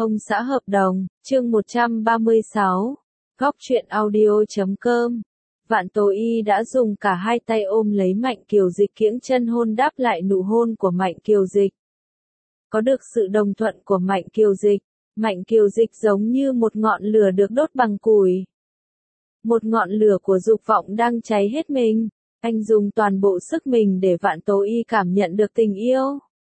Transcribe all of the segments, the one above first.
Ông xã hợp đồng, chương 136, Góc truyện audio.com. Vạn Tố Y đã dùng cả hai tay ôm lấy Mạnh Kiều Dịch, kiễng chân hôn đáp lại nụ hôn của Mạnh Kiều Dịch. Có được sự đồng thuận của Mạnh Kiều Dịch giống như một ngọn lửa được đốt bằng củi. Một ngọn lửa của dục vọng đang cháy hết mình. Anh dùng toàn bộ sức mình để Vạn Tố Y cảm nhận được tình yêu.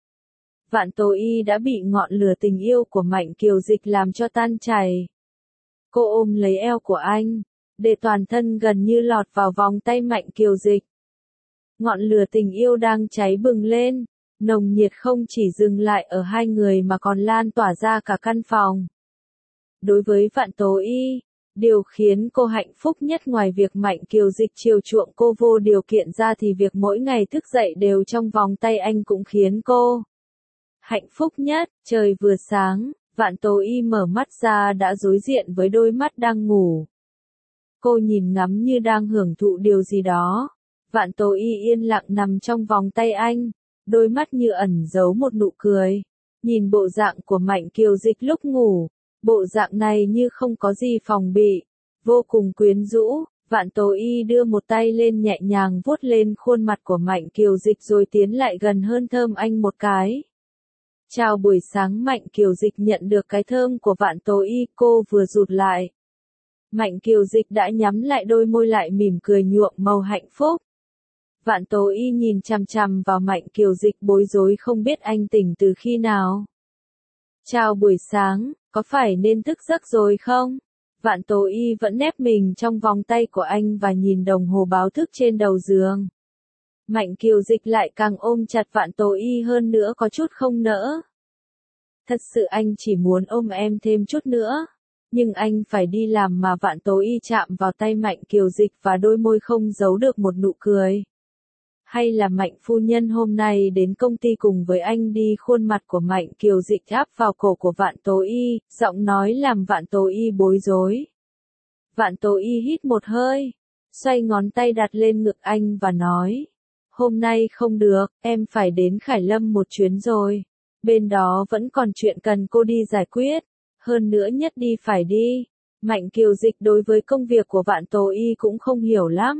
Vạn Tố Y đã bị ngọn lửa tình yêu của Mạnh Kiều Dịch làm cho tan chảy. Cô ôm lấy eo của anh, để toàn thân gần như lọt vào vòng tay Mạnh Kiều Dịch. Ngọn lửa tình yêu đang cháy bừng lên, nồng nhiệt không chỉ dừng lại ở hai người mà còn lan tỏa ra cả căn phòng. Đối với Vạn Tố Y, điều khiến cô hạnh phúc nhất ngoài việc Mạnh Kiều Dịch chiều chuộng cô vô điều kiện ra thì việc mỗi ngày thức dậy đều trong vòng tay anh cũng khiến cô hạnh phúc nhất. Trời vừa sáng, Vạn Tố Y mở mắt ra đã đối diện với đôi mắt đang ngủ. Cô nhìn ngắm như đang hưởng thụ điều gì đó. Vạn Tố Y yên lặng nằm trong vòng tay anh, đôi mắt như ẩn giấu một nụ cười. Nhìn bộ dạng của Mạnh Kiều Dịch lúc ngủ, bộ dạng này như không có gì phòng bị, vô cùng quyến rũ. Vạn Tố Y đưa một tay lên nhẹ nhàng vuốt lên khuôn mặt của Mạnh Kiều Dịch rồi tiến lại gần hơn thơm anh một cái. Chào buổi sáng. Mạnh Kiều Dịch nhận được cái thơm của Vạn Tố Y, cô vừa rụt lại. Mạnh Kiều Dịch đã nhắm lại đôi môi lại mỉm cười nhuộm màu hạnh phúc. Vạn Tố Y nhìn chằm chằm vào Mạnh Kiều Dịch bối rối không biết anh tỉnh từ khi nào. Chào buổi sáng, có phải nên thức giấc rồi không? Vạn Tố Y vẫn nép mình trong vòng tay của anh và nhìn đồng hồ báo thức trên đầu giường. Mạnh Kiều Dịch lại càng ôm chặt Vạn Tố Y hơn nữa, có chút không nỡ. Thật sự anh chỉ muốn ôm em thêm chút nữa. Nhưng anh phải đi làm mà. Vạn Tố Y chạm vào tay Mạnh Kiều Dịch và đôi môi không giấu được một nụ cười. Hay là Mạnh phu nhân hôm nay đến công ty cùng với anh đi? Khuôn mặt của Mạnh Kiều Dịch áp vào cổ của Vạn Tố Y, giọng nói làm Vạn Tố Y bối rối. Vạn Tố Y hít một hơi, xoay ngón tay đặt lên ngực anh và nói. Hôm nay không được, em phải đến Khải Lâm một chuyến rồi. Bên đó vẫn còn chuyện cần cô đi giải quyết. Hơn nữa nhất đi phải đi. Mạnh Kiều Dịch đối với công việc của Vạn Tố Y cũng không hiểu lắm.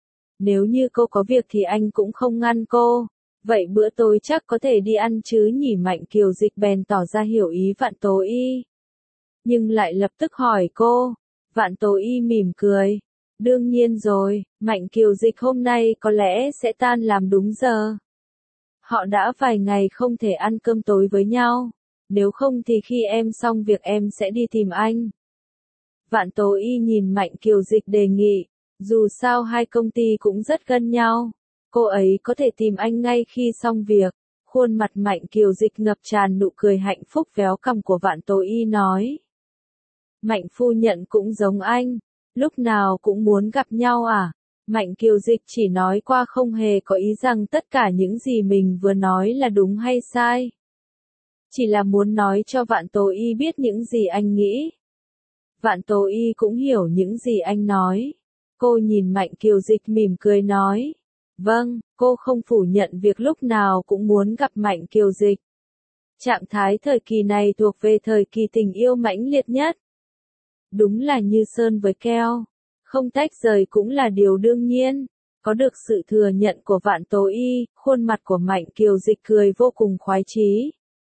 Nếu như cô có việc thì anh cũng không ngăn cô. Vậy bữa tối chắc có thể đi ăn chứ nhỉ? Mạnh Kiều Dịch bèn tỏ ra hiểu ý Vạn Tố Y. Nhưng lại lập tức hỏi cô. Vạn Tố Y mỉm cười. Đương nhiên rồi, Mạnh Kiều Dịch hôm nay có lẽ sẽ tan làm đúng giờ. Họ đã vài ngày không thể ăn cơm tối với nhau. Nếu không thì khi em xong việc em sẽ đi tìm anh. Vạn Tố Y nhìn Mạnh Kiều Dịch đề nghị. Dù sao hai công ty cũng rất gần nhau. Cô ấy có thể tìm anh ngay khi xong việc. Khuôn mặt Mạnh Kiều Dịch ngập tràn nụ cười hạnh phúc. Véo cằm của Vạn Tố Y nói. Mạnh phu nhận cũng giống anh. Lúc nào cũng muốn gặp nhau à? Mạnh Kiều Dịch chỉ nói qua, không hề có ý rằng tất cả những gì mình vừa nói là đúng hay sai. Chỉ là muốn nói cho Vạn Tố Y biết những gì anh nghĩ. Vạn Tố Y cũng hiểu những gì anh nói. Cô nhìn Mạnh Kiều Dịch mỉm cười nói. Vâng, cô không phủ nhận việc lúc nào cũng muốn gặp Mạnh Kiều Dịch. Trạng thái thời kỳ này thuộc về thời kỳ tình yêu mãnh liệt nhất. Đúng là như sơn với keo. Không tách rời cũng là điều đương nhiên. Có được sự thừa nhận của Vạn Tố Y, khuôn mặt của Mạnh Kiều Dịch cười vô cùng khoái chí.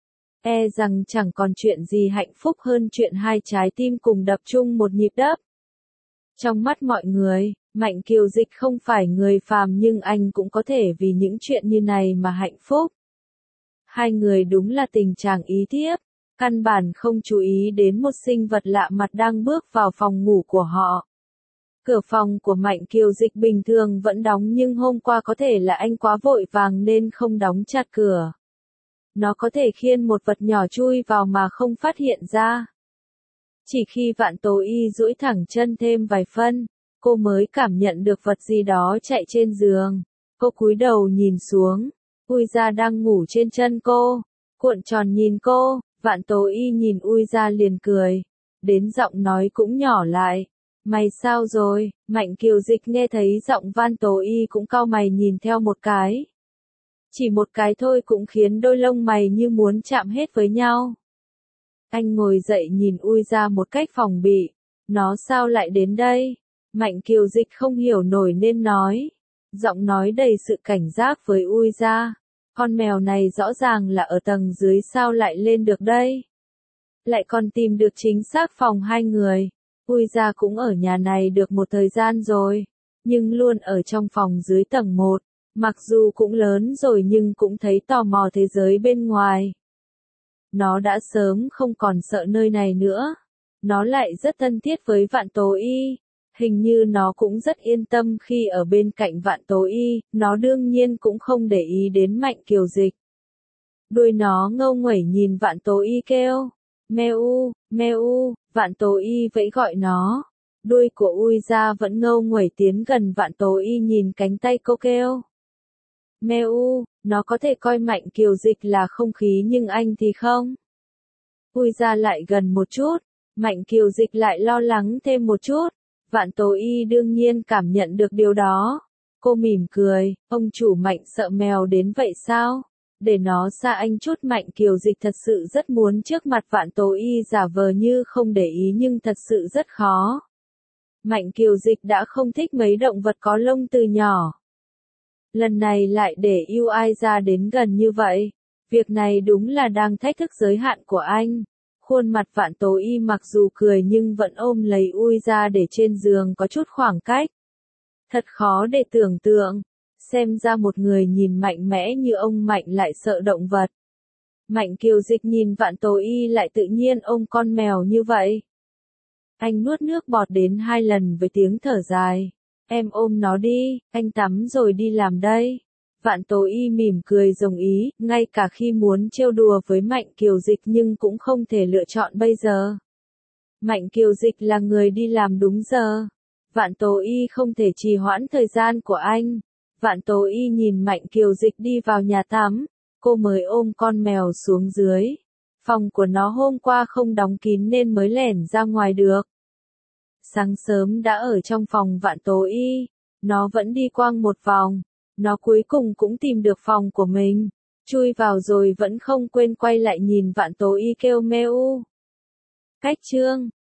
E rằng chẳng còn chuyện gì hạnh phúc hơn chuyện hai trái tim cùng đập chung một nhịp đập. Trong mắt mọi người, Mạnh Kiều Dịch không phải người phàm nhưng anh cũng có thể vì những chuyện như này mà hạnh phúc. Hai người đúng là tình trạng ý thiếp, căn bản không chú ý đến một sinh vật lạ mặt đang bước vào phòng ngủ của họ. Cửa phòng của Mạnh Kiều Dịch bình thường vẫn đóng nhưng hôm qua có thể là anh quá vội vàng nên không đóng chặt cửa. Nó có thể khiến một vật nhỏ chui vào mà không phát hiện ra. Chỉ khi Vạn Tố Y duỗi thẳng chân thêm vài phân, cô mới cảm nhận được vật gì đó chạy trên giường. Cô cúi đầu nhìn xuống, Ui Gia đang ngủ trên chân cô, cuộn tròn nhìn cô. Vạn Tố Y nhìn Ui Gia liền cười, đến giọng nói cũng nhỏ lại. Mày sao rồi? Mạnh Kiều Dịch nghe thấy giọng Vạn Tố Y cũng cau mày nhìn theo một cái. Chỉ một cái thôi cũng khiến đôi lông mày như muốn chạm hết với nhau. Anh ngồi dậy nhìn Ui ra một cách phòng bị. Nó sao lại đến đây? Mạnh Kiều Dịch không hiểu nổi nên nói. Giọng nói đầy sự cảnh giác với Ui ra. Con mèo này rõ ràng là ở tầng dưới, sao lại lên được đây? Lại còn tìm được chính xác phòng hai người. Ui ra cũng ở nhà này được một thời gian rồi, nhưng luôn ở trong phòng dưới tầng 1. Mặc dù cũng lớn rồi nhưng cũng thấy tò mò thế giới bên ngoài. Nó đã sớm không còn sợ nơi này nữa. Nó lại rất thân thiết với Vạn Tố Y. Hình như nó cũng rất yên tâm khi ở bên cạnh Vạn Tố Y, nó đương nhiên cũng không để ý đến Mạnh Kiều Dịch. Đuôi nó ngâu nguẩy nhìn Vạn Tố Y kêu. Meo, meo, Vạn Tố Y vẫy gọi nó. Đuôi của Ui ra vẫn ngâu nguẩy tiến gần Vạn Tố Y nhìn cánh tay cô kêu. Meo, nó có thể coi Mạnh Kiều Dịch là không khí nhưng anh thì không. Ui ra lại gần một chút, Mạnh Kiều Dịch lại lo lắng thêm một chút. Vạn Tố Y đương nhiên cảm nhận được điều đó. Cô mỉm cười, ông chủ Mạnh sợ mèo đến vậy sao? Để nó xa anh chút. Mạnh Kiều Dịch thật sự rất muốn trước mặt Vạn Tố Y giả vờ như không để ý nhưng thật sự rất khó. Mạnh Kiều Dịch đã không thích mấy động vật có lông từ nhỏ. Lần này lại để yêu ai ra đến gần như vậy. Việc này đúng là đang thách thức giới hạn của anh. Khuôn mặt Vạn Tố Y mặc dù cười nhưng vẫn ôm lấy Ui ra để trên giường có chút khoảng cách. Thật khó để tưởng tượng. Xem ra một người nhìn mạnh mẽ như ông Mạnh lại sợ động vật. Mạnh Kiều Dịch nhìn Vạn Tố Y lại tự nhiên ôm con mèo như vậy. Anh nuốt nước bọt đến 2 lần với tiếng thở dài. Em ôm nó đi, anh tắm rồi đi làm đây. Vạn Tố Y mỉm cười đồng ý, ngay cả khi muốn trêu đùa với Mạnh Kiều Dịch nhưng cũng không thể lựa chọn bây giờ. Mạnh Kiều Dịch là người đi làm đúng giờ. Vạn Tố Y không thể trì hoãn thời gian của anh. Vạn Tố Y nhìn Mạnh Kiều Dịch đi vào nhà tắm, cô mới ôm con mèo xuống dưới. Phòng của nó hôm qua không đóng kín nên mới lẻn ra ngoài được. Sáng sớm đã ở trong phòng Vạn Tố Y, nó vẫn đi quanh một vòng. Nó cuối cùng cũng tìm được phòng của mình. Chui vào rồi vẫn không quên quay lại nhìn Vạn Tố Y kêu meo. Cách chương